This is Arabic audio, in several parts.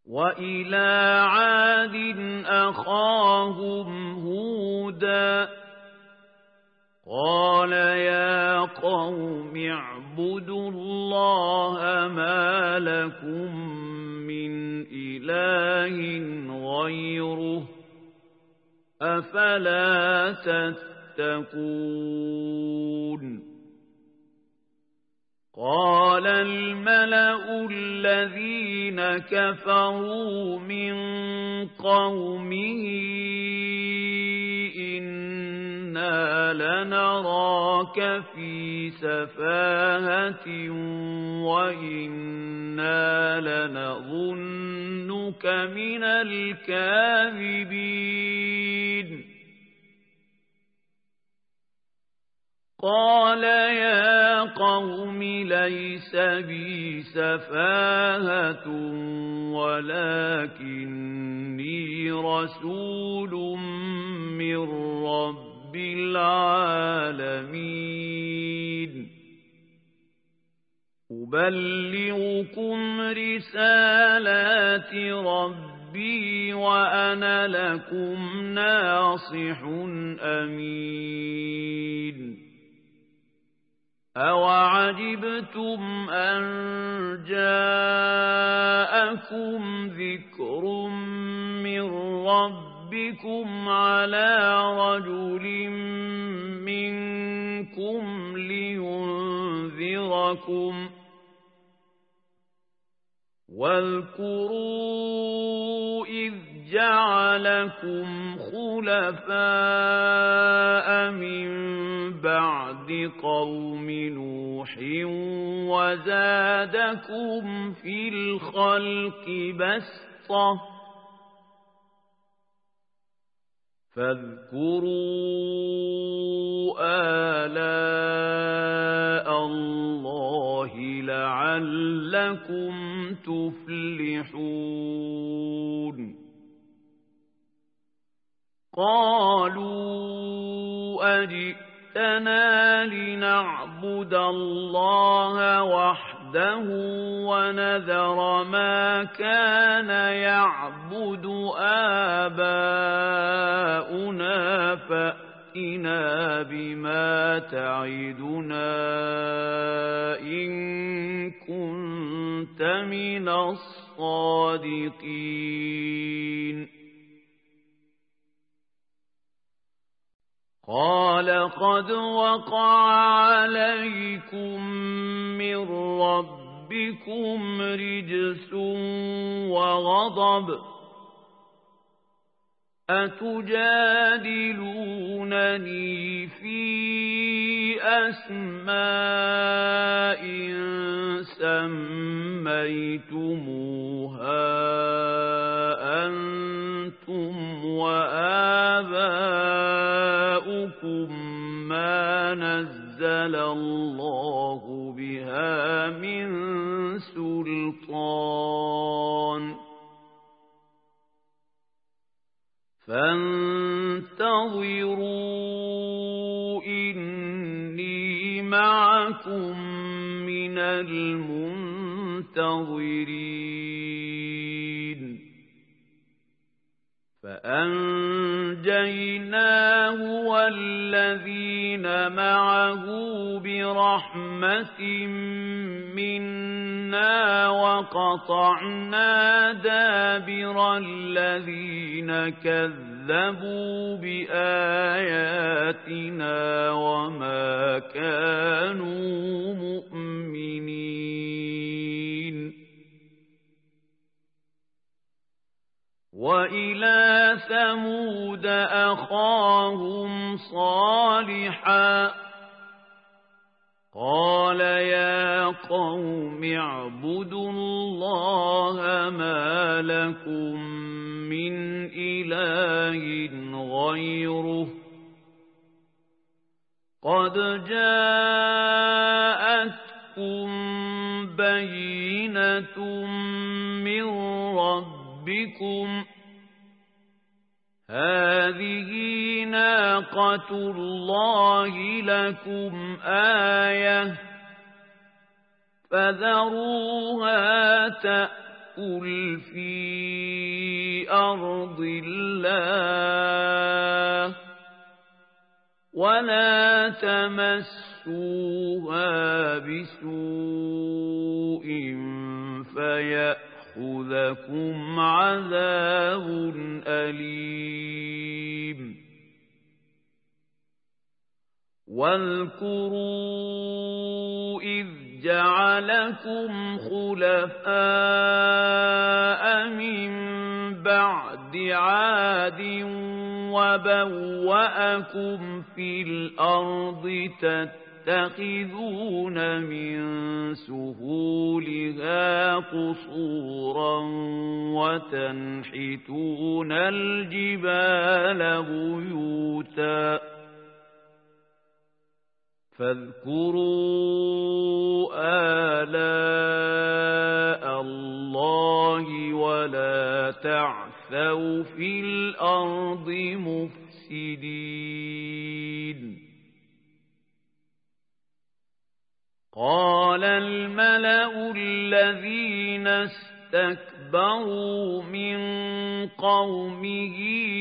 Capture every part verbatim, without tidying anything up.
وإلى عاد أخاهم هودا قال يا قوم اعبدوا الله ما لكم من إله غيره أفلا تتقون قال الملأ الذين كفروا من قومه إنا لنراك في سفاهة وإنا لنظنك من الكاذبين قال يا قوم ليس بي سفاهة ولكني رسول من رب العالمين أبلغكم رسالات ربي وأنا لكم ناصح أمين أَوَعَجِبْتُمْ أَنْ جَاءَكُمْ ذِكْرٌ مِّنْ رَبِّكُمْ عَلَى رَجُلٍ مِّنْكُمْ لِيُنذِرَكُمْ وَاذْكُرُوا إِذْ جَعَلَكُمْ خُلَفَاءَ مِن بَعْدِ قَوْمِ نُوحٍ وَزَادَكُمْ فِي الْخَلْقِ بَسْطَةً فاذكروا آلاء الله لعلكم تفلحون قالوا أجئتنا لنعبد الله وحده ونذر ما كان يعبد آباؤنا فأتنا بما تعدنا إن كنت من الصادقين قال قد وقع عليكم من ربكم رجس وغضب أتجادلونني في أسماء سميتموها أنتم وآباؤكم ما نزل الله بها من سلطان فانتظروا إني معكم من المنتظرين فأنجيناه والذين معه برحمة منا وقطعنا دابر الذين كذبوا بآياتنا وما كانوا مؤمنين وإلى ثمود أخاهم صالحا قال يا قوم اعبدوا الله ما لكم من إله غيره قد جاءتكم بينة من ربكم هذه ناقة الله لكم آية فذروها تأكل تأكل في أرض الله ولا تمسوها بسوء فيأخذكم عذاب أليم واذكروا إذ جعلكم خلفاء من بعد عاد وبوأكم في الأرض تتخذون من سهولها قصورا وتنحتون الجبال بيوتا فاذكروا آلاء الله ولا تعثوا في الأرض مفسدين قال الملأ الذين استكبروا من قومه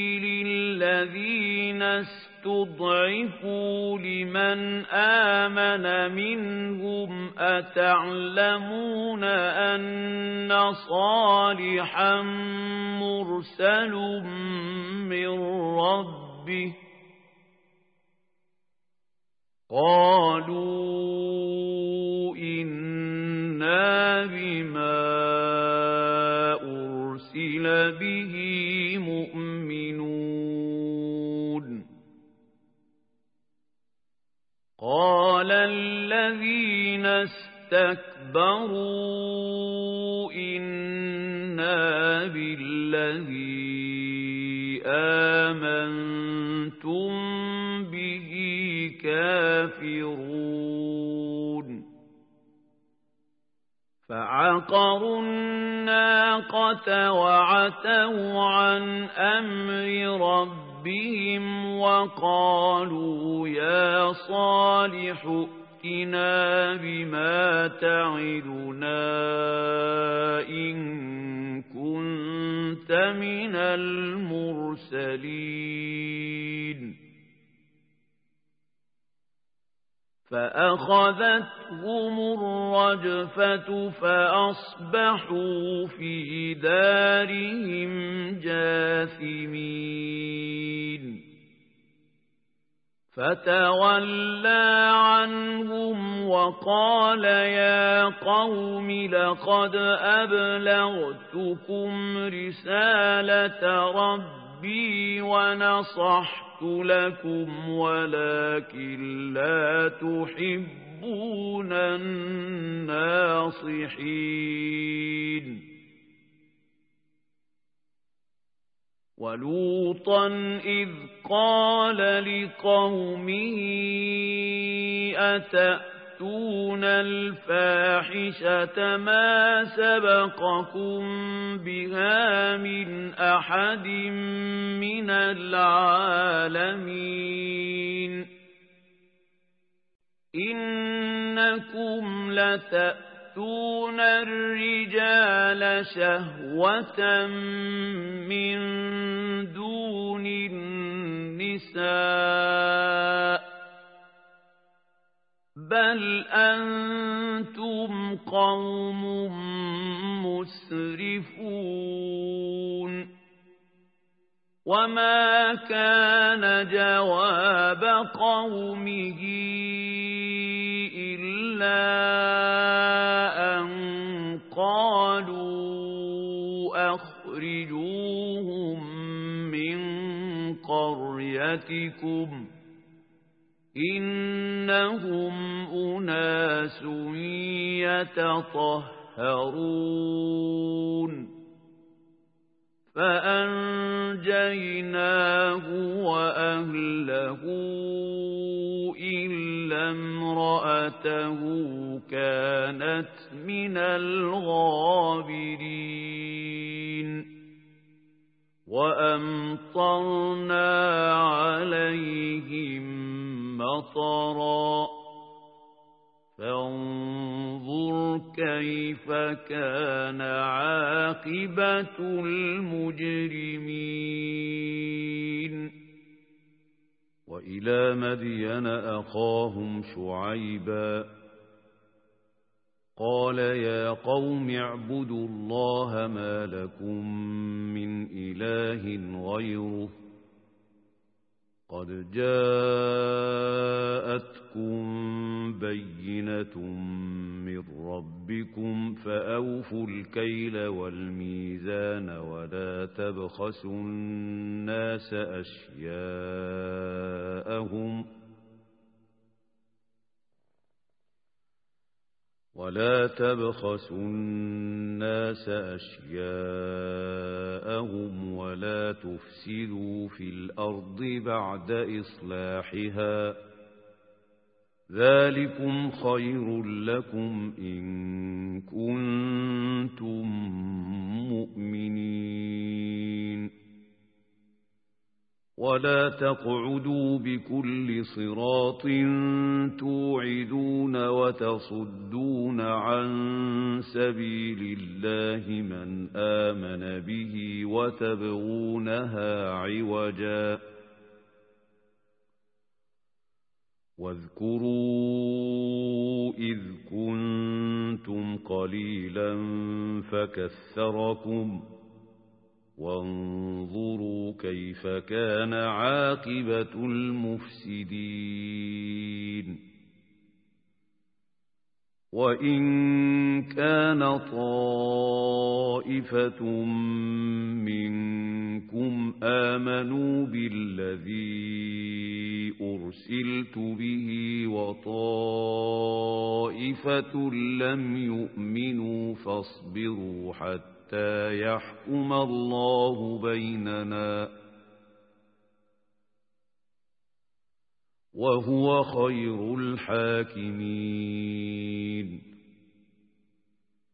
للذين استضعفوا لمن آمن منهم أتعلمون أن صالحا مرسل من ربه قالوا إنا بما أرسل به مؤمنون قال الذين استكبروا إنا بالذي آمنتم به كافرون فعقروا الناقة وعتوا عن أمر ربهم وقالوا يا صالح ائتنا بما تعدنا إن كنت من المرسلين فأخذتهم الرجفة فأصبحوا في دارهم جاثمين فتولى عنهم وقال يا قوم لقد أبلغتكم رسالة ربي ونصحت لكم ولكن لا تحبون الناصحين ولوطا إذ قال لقومه أتأتون الفاحشة ما سبقكم بها من أحد من العالمين إنكم لتأتون الرجال شهوة من دون النساء بل أنتم قوم مسرفون وما كان جواب قومه إلا أن قالوا أخرجوهم من قريتكم إنهم أناس يتطهرون فأنجيناه وأهله إلا امرأته كانت من الغابرين وأمطرنا عليهم مطرا فانظر كيف كان عاقبة عاقبة المجرمين وإلى مدين أخاهم شعيبا قال يا قوم اعبدوا الله ما لكم من إله غيره قد جاءتكم بينة من ربكم فأوفوا الكيل والميزان ولا تبخسوا الناس أشياءهم ولا تبخسوا الناس أشياءهم ولا تفسدوا في الأرض بعد إصلاحها ذلكم خير لكم إن كنتم مؤمنين ولا تقعدوا بكل صراط توعدون وتصدون عن سبيل الله من آمن به وتبغونها عوجا واذكروا إذ كنتم قليلا فكثركم وانظروا كيف كان عاقبة المفسدين وإن كان طائفة منكم آمنوا بالذي أرسلت به وطائفة لم يؤمنوا فاصبروا حتى حتى يحكم الله بيننا وهو خير الحاكمين